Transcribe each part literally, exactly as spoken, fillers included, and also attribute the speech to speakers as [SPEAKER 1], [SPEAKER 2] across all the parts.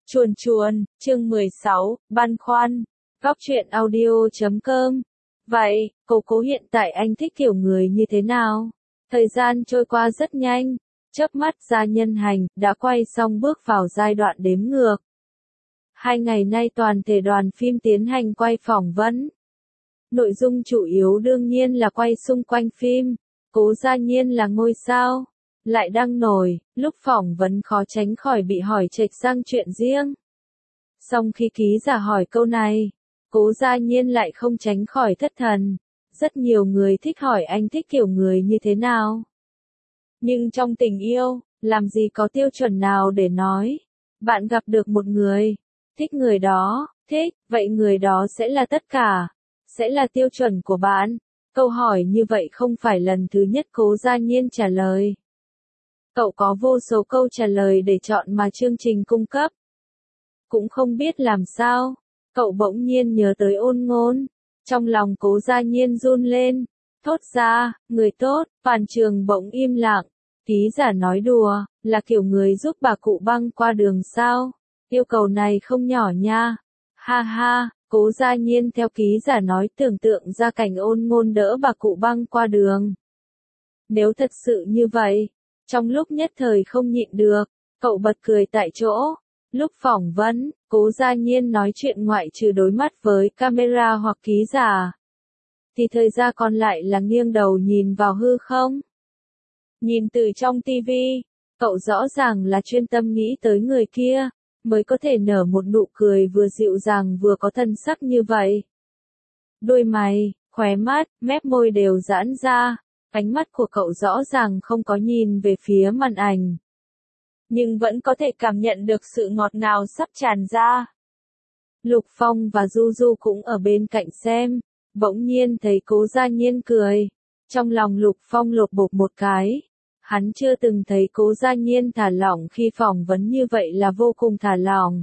[SPEAKER 1] Chuồn chuồn, chương mười sáu, băn khoăn. Góc truyện audio chấm com. Vậy, cô cố hiện tại anh thích kiểu người như thế nào? Thời gian trôi qua rất nhanh, chớp mắt Gia Nhân Hành đã quay xong bước vào giai đoạn đếm ngược. Hai ngày nay toàn thể đoàn phim tiến hành quay phỏng vấn. Nội dung chủ yếu đương nhiên là quay xung quanh phim. Cố Gia Nhiên là ngôi sao, lại đang nổi, lúc phỏng vấn khó tránh khỏi bị hỏi chệch sang chuyện riêng. Song khi ký giả hỏi câu này, Cố Gia Nhiên lại không tránh khỏi thất thần. Rất nhiều người thích hỏi anh thích kiểu người như thế nào. Nhưng trong tình yêu, làm gì có tiêu chuẩn nào để nói. Bạn gặp được một người, thích người đó, thích, vậy người đó sẽ là tất cả, sẽ là tiêu chuẩn của bạn. Câu hỏi như vậy không phải lần thứ nhất Cố Gia Nhiên trả lời. Cậu có vô số câu trả lời để chọn mà chương trình cung cấp. Cũng không biết làm sao, cậu bỗng nhiên nhớ tới Ôn Ngôn. Trong lòng Cố Gia Nhiên run lên, thốt ra, người tốt. Toàn trường bỗng im lặng. Ký giả nói đùa, là kiểu người giúp bà cụ băng qua đường sao? Yêu cầu này không nhỏ nha. Ha ha, Cố Gia Nhiên theo ký giả nói tưởng tượng ra cảnh Ôn Ngôn đỡ bà cụ băng qua đường. Nếu thật sự như vậy, trong lúc nhất thời không nhịn được, cậu bật cười tại chỗ. Lúc phỏng vấn, Cố Gia Nhiên nói chuyện ngoại trừ đối mắt với camera hoặc ký giả, thì thời gian còn lại là nghiêng đầu nhìn vào hư không. Nhìn từ trong tivi, cậu rõ ràng là chuyên tâm nghĩ tới người kia, mới có thể nở một nụ cười vừa dịu dàng vừa có thân sắc như vậy. Đôi mày, khóe mắt, mép môi đều giãn ra, ánh mắt của cậu rõ ràng không có nhìn về phía màn ảnh. Nhưng vẫn có thể cảm nhận được sự ngọt ngào sắp tràn ra. Lục Phong và Du Du cũng ở bên cạnh xem, bỗng nhiên thấy Cố Gia Nhiên cười. Trong lòng Lục Phong lột bột một cái. Hắn chưa từng thấy Cố Gia Nhiên thả lỏng khi phỏng vấn như vậy là vô cùng thả lỏng.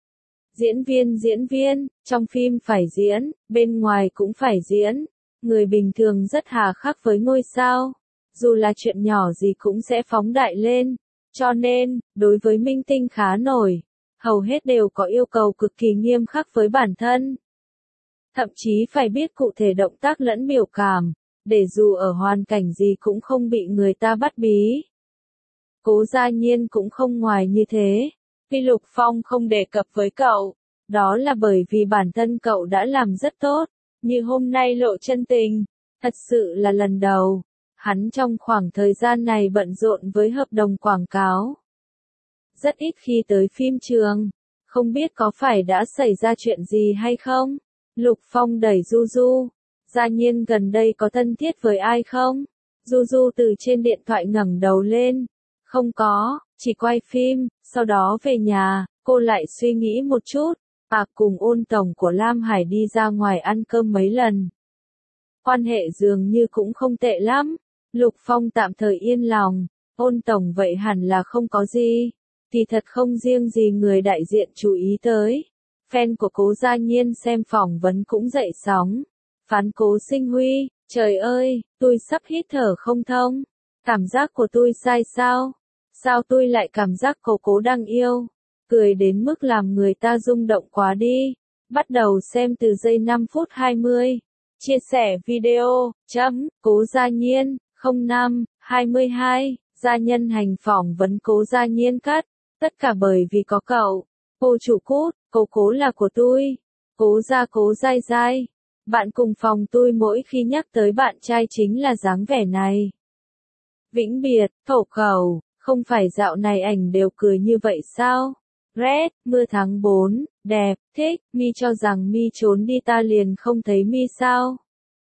[SPEAKER 1] Diễn viên diễn viên, trong phim phải diễn, bên ngoài cũng phải diễn. Người bình thường rất hà khắc với ngôi sao. Dù là chuyện nhỏ gì cũng sẽ phóng đại lên. Cho nên, đối với minh tinh khá nổi, hầu hết đều có yêu cầu cực kỳ nghiêm khắc với bản thân. Thậm chí phải biết cụ thể động tác lẫn biểu cảm, để dù ở hoàn cảnh gì cũng không bị người ta bắt bí. Cố Gia Nhiên cũng không ngoài như thế. Khi Lục Phong không đề cập với cậu, đó là bởi vì bản thân cậu đã làm rất tốt, như hôm nay lộ chân tình, thật sự là lần đầu. Hắn trong khoảng thời gian này bận rộn với hợp đồng quảng cáo. Rất ít khi tới phim trường. Không biết có phải đã xảy ra chuyện gì hay không? Lục Phong đẩy Du Du. Gia Nhiên gần đây có thân thiết với ai không? Du Du từ trên điện thoại ngẩng đầu lên. Không có, chỉ quay phim, sau đó về nhà, cô lại suy nghĩ một chút. À cùng Ôn tổng của Lam Hải đi ra ngoài ăn cơm mấy lần. Quan hệ dường như cũng không tệ lắm. Lục Phong tạm thời yên lòng, Ôn tổng vậy hẳn là không có gì. Thì thật không riêng gì người đại diện chú ý tới. Fan của Cố Gia Nhiên xem phỏng vấn cũng dậy sóng. Phán Cố Sinh Huy, trời ơi, tôi sắp hít thở không thông. Cảm giác của tôi sai sao? Sao tôi lại cảm giác cô Cố đang yêu? Cười đến mức làm người ta rung động quá đi. Bắt đầu xem từ giây năm phút hai mươi. Chia sẻ video, chấm, Cố Gia Nhiên, không năm, hai mươi hai, Gia Nhân Hành phỏng vấn Cố Gia Nhiên cắt. Tất cả bởi vì có cậu. Cô chủ cút, cô Cố là của tôi. Cố Gia Cố dai dai. Bạn cùng phòng tôi mỗi khi nhắc tới bạn trai chính là dáng vẻ này. Vĩnh biệt, khẩu khẩu, không phải dạo này ảnh đều cười như vậy sao? Red, mưa tháng bốn, đẹp, thích, mi cho rằng mi trốn đi ta liền không thấy mi sao?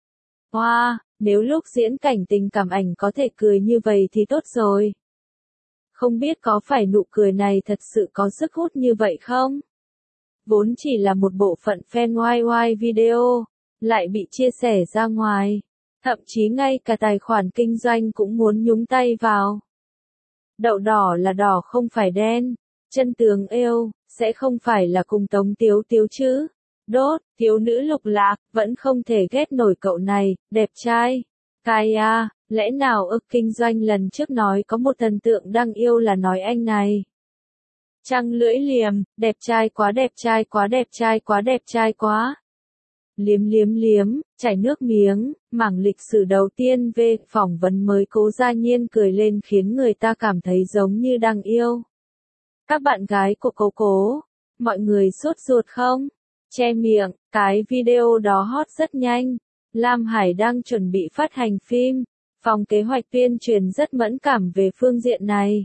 [SPEAKER 1] Hoa, wow, nếu lúc diễn cảnh tình cảm ảnh có thể cười như vậy thì tốt rồi. Không biết có phải nụ cười này thật sự có sức hút như vậy không? Vốn chỉ là một bộ phận fan Y Y video, lại bị chia sẻ ra ngoài. Thậm chí ngay cả tài khoản kinh doanh cũng muốn nhúng tay vào. Đậu đỏ là đỏ không phải đen. Chân tường yêu, sẽ không phải là cùng Tống Tiếu Tiếu chứ. Đốt, thiếu nữ Lục Lạc, vẫn không thể ghét nổi cậu này, đẹp trai. Cái à, lẽ nào ức kinh doanh lần trước nói có một thần tượng đang yêu là nói anh này. Trăng lưỡi liềm, đẹp trai quá đẹp trai quá đẹp trai quá đẹp trai quá. Liếm liếm liếm, chảy nước miếng, mảng lịch sử đầu tiên về phỏng vấn mới Cố Gia Nhiên cười lên khiến người ta cảm thấy giống như đang yêu. Các bạn gái của Cố Cố, mọi người sốt ruột không? Che miệng, cái video đó hot rất nhanh. Lam Hải đang chuẩn bị phát hành phim, phòng kế hoạch tuyên truyền rất mẫn cảm về phương diện này.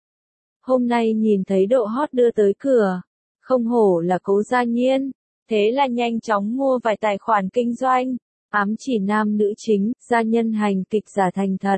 [SPEAKER 1] Hôm nay nhìn thấy độ hot đưa tới cửa, không hổ là Cố Gia Nhiên, thế là nhanh chóng mua vài tài khoản kinh doanh, ám chỉ nam nữ chính, gia nhân hành kịch giả thành thật.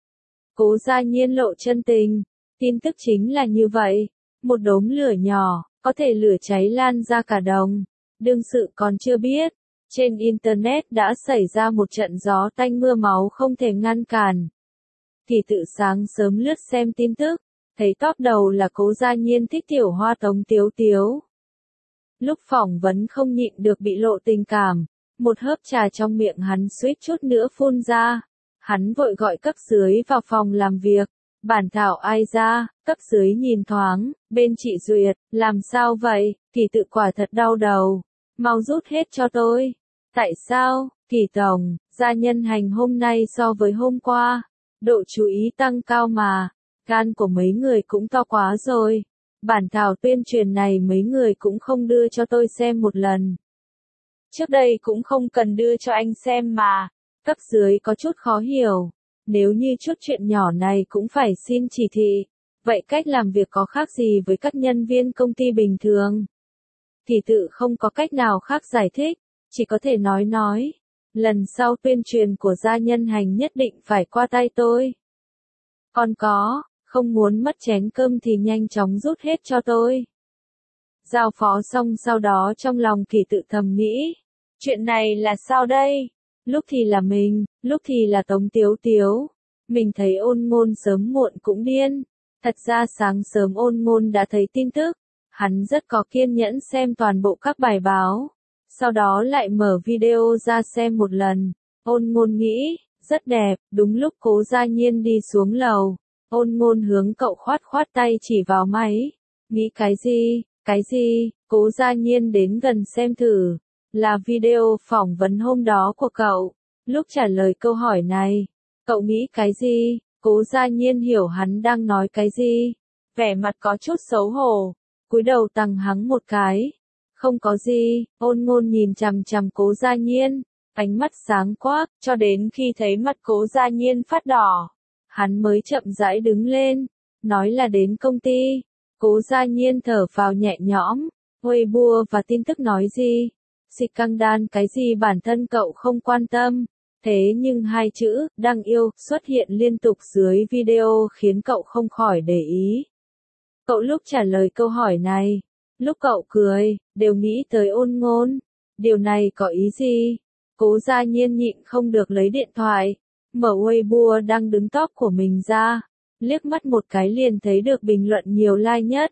[SPEAKER 1] Cố Gia Nhiên lộ chân tình, tin tức chính là như vậy, một đốm lửa nhỏ, có thể lửa cháy lan ra cả đồng, đương sự còn chưa biết. Trên Internet đã xảy ra một trận gió tanh mưa máu không thể ngăn cản. Thì tự sáng sớm lướt xem tin tức, thấy top đầu là Cố Gia Nhiên thích tiểu hoa Tống Tiếu Tiếu. Lúc phỏng vấn không nhịn được bị lộ tình cảm, một hớp trà trong miệng hắn suýt chút nữa phun ra. Hắn vội gọi cấp dưới vào phòng làm việc, bản thảo ai ra, cấp dưới nhìn thoáng, bên chị duyệt, làm sao vậy, Kỳ tự quả thật đau đầu, mau rút hết cho tôi. Tại sao, Kỳ tổng, gia nhân hành hôm nay so với hôm qua, độ chú ý tăng cao mà, gan của mấy người cũng to quá rồi. Bản thảo tuyên truyền này mấy người cũng không đưa cho tôi xem một lần. Trước đây cũng không cần đưa cho anh xem mà, cấp dưới có chút khó hiểu. Nếu như chút chuyện nhỏ này cũng phải xin chỉ thị, vậy cách làm việc có khác gì với các nhân viên công ty bình thường? Thì tự không có cách nào khác giải thích, chỉ có thể nói nói. Lần sau tuyên truyền của gia nhân hành nhất định phải qua tay tôi. Còn có, không muốn mất chén cơm thì nhanh chóng rút hết cho tôi. Giao phó xong sau đó trong lòng Kỳ tự thầm nghĩ. Chuyện này là sao đây? Lúc thì là mình, lúc thì là Tống Tiếu Tiếu. Mình thấy Ôn Ngôn sớm muộn cũng điên. Thật ra sáng sớm Ôn Ngôn đã thấy tin tức. Hắn rất có kiên nhẫn xem toàn bộ các bài báo. Sau đó lại mở video ra xem một lần. Ôn Ngôn nghĩ, rất đẹp, đúng lúc Cố Gia Nhiên đi xuống lầu. Ôn Ngôn hướng cậu khoát khoát tay chỉ vào máy. Nghĩ cái gì, cái gì, Cố Gia Nhiên đến gần xem thử. Là video phỏng vấn hôm đó của cậu. Lúc trả lời câu hỏi này, cậu nghĩ cái gì? Cố Gia Nhiên hiểu hắn đang nói cái gì. Vẻ mặt có chút xấu hổ, cúi đầu tằng hắng một cái. Không có gì, Ôn Ngôn nhìn chằm chằm Cố Gia Nhiên, ánh mắt sáng quắc, cho đến khi thấy mặt Cố Gia Nhiên phát đỏ. Hắn mới chậm rãi đứng lên, nói là đến công ty. Cố Gia Nhiên thở phào nhẹ nhõm, Weibo và tin tức nói gì? Xịt căng đan cái gì bản thân cậu không quan tâm. Thế nhưng hai chữ, đang yêu, xuất hiện liên tục dưới video khiến cậu không khỏi để ý. Cậu lúc trả lời câu hỏi này, lúc cậu cười, đều nghĩ tới Ôn Ngôn. Điều này có ý gì? Cố Gia Nhiên nhịn không được lấy điện thoại, mở Weibo đang đứng top của mình ra, liếc mắt một cái liền thấy được bình luận nhiều like nhất.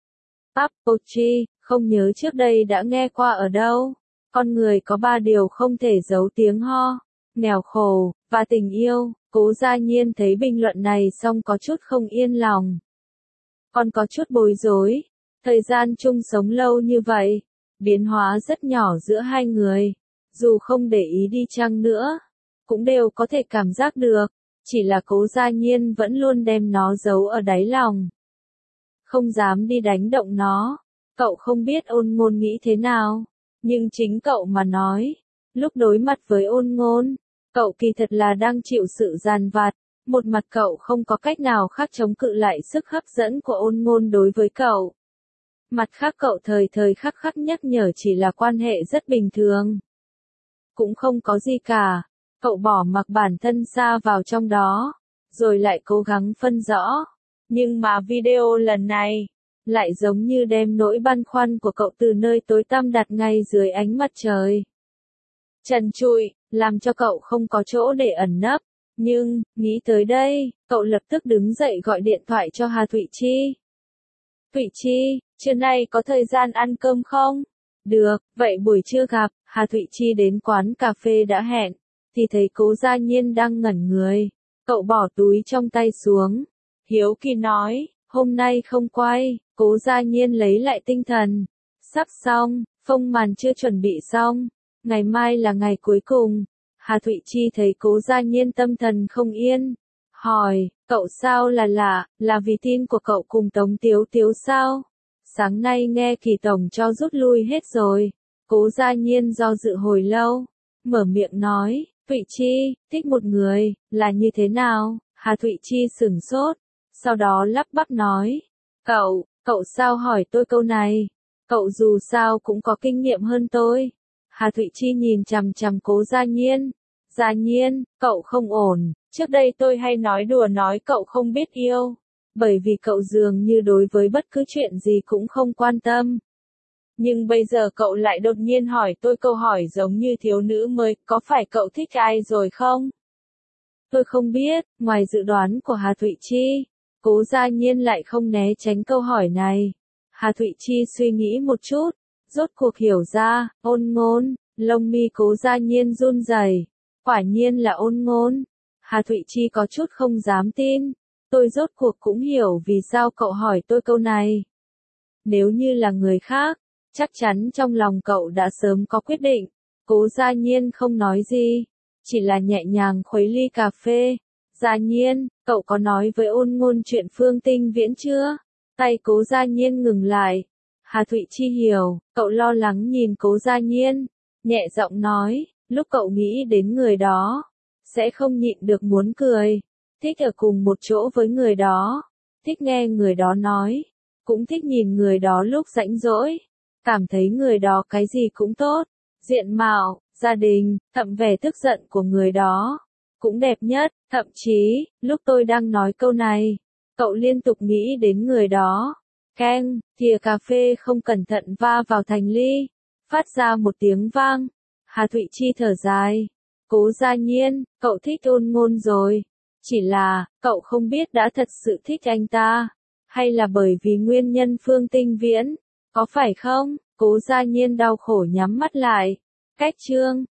[SPEAKER 1] Papochi, không nhớ trước đây đã nghe qua ở đâu. Con người có ba điều không thể giấu tiếng ho, nghèo khổ, và tình yêu. Cố Gia Nhiên thấy bình luận này xong có chút không yên lòng. Còn có chút bối rối, thời gian chung sống lâu như vậy, biến hóa rất nhỏ giữa hai người, dù không để ý đi chăng nữa, cũng đều có thể cảm giác được, chỉ là Cố Gia Nhiên vẫn luôn đem nó giấu ở đáy lòng. Không dám đi đánh động nó, cậu không biết Ôn Ngôn nghĩ thế nào, nhưng chính cậu mà nói, lúc đối mặt với Ôn Ngôn, cậu kỳ thật là đang chịu sự giàn vặt, một mặt cậu không có cách nào khác chống cự lại sức hấp dẫn của Ôn Ngôn đối với cậu. Mặt khác cậu thời thời khắc khắc nhắc nhở chỉ là quan hệ rất bình thường. Cũng không có gì cả, cậu bỏ mặc bản thân xa vào trong đó, rồi lại cố gắng phân rõ. Nhưng mà video lần này, lại giống như đem nỗi băn khoăn của cậu từ nơi tối tăm đặt ngay dưới ánh mặt trời. Trần trụi, làm cho cậu không có chỗ để ẩn nấp. Nhưng, nghĩ tới đây, cậu lập tức đứng dậy gọi điện thoại cho Hà Thụy Chi. Thụy Chi, trưa nay có thời gian ăn cơm không? Được, vậy buổi trưa gặp. Hà Thụy Chi đến quán cà phê đã hẹn, thì thấy Cố Gia Nhiên đang ngẩn người. Cậu bỏ túi trong tay xuống. Hiếu kỳ nói, Hôm nay không quay, Cố Gia Nhiên lấy lại tinh thần. Sắp xong, phông màn chưa chuẩn bị xong. Ngày mai là ngày cuối cùng. Hà Thụy Chi thấy Cố Gia Nhiên tâm thần không yên. Hỏi, cậu sao là lạ, là vì tin của cậu cùng Tống Tiếu Tiếu sao? Sáng nay nghe Kỳ Tổng cho rút lui hết rồi. Cố Gia Nhiên do dự hồi lâu. Mở miệng nói, Thụy Chi, thích một người, là như thế nào? Hà Thụy Chi sửng sốt. Sau đó lắp bắp nói, cậu, cậu sao hỏi tôi câu này? Cậu dù sao cũng có kinh nghiệm hơn tôi. Hà Thụy Chi nhìn chằm chằm Cố Gia Nhiên. Gia Nhiên, cậu không ổn. Trước đây tôi hay nói đùa nói cậu không biết yêu. Bởi vì cậu dường như đối với bất cứ chuyện gì cũng không quan tâm. Nhưng bây giờ cậu lại đột nhiên hỏi tôi câu hỏi giống như thiếu nữ mới, có phải cậu thích ai rồi không? Tôi không biết, ngoài dự đoán của Hà Thụy Chi, Cố Gia Nhiên lại không né tránh câu hỏi này. Hà Thụy Chi suy nghĩ một chút, rốt cuộc hiểu ra, Ôn Ngôn, lông mi Cố Gia Nhiên run rẩy. Quả nhiên là Ôn Ngôn. Hà Thụy Chi có chút không dám tin. Tôi rốt cuộc cũng hiểu vì sao cậu hỏi tôi câu này. Nếu như là người khác, chắc chắn trong lòng cậu đã sớm có quyết định. Cố Gia Nhiên không nói gì, chỉ là nhẹ nhàng khuấy ly cà phê. Gia Nhiên, cậu có nói với Ôn Ngôn chuyện Phương Tinh Viễn chưa? Tay Cố Gia Nhiên ngừng lại. Hà Thụy Chi hiểu, cậu lo lắng nhìn Cố Gia Nhiên, nhẹ giọng nói, lúc cậu nghĩ đến người đó, sẽ không nhịn được muốn cười. Thích ở cùng một chỗ với người đó, thích nghe người đó nói, cũng thích nhìn người đó lúc rảnh rỗi, cảm thấy người đó cái gì cũng tốt, diện mạo, gia đình, thậm vẻ tức giận của người đó, cũng đẹp nhất, thậm chí, lúc tôi đang nói câu này, cậu liên tục nghĩ đến người đó. Keng, thìa cà phê không cẩn thận va vào thành ly, phát ra một tiếng vang. Hà Thụy Chi thở dài. Cố Gia Nhiên, cậu thích Ôn Ngôn rồi. Chỉ là, cậu không biết đã thật sự thích anh ta, hay là bởi vì nguyên nhân Phương Tinh Viễn, có phải không? Cố Gia Nhiên đau khổ nhắm mắt lại. Cách chương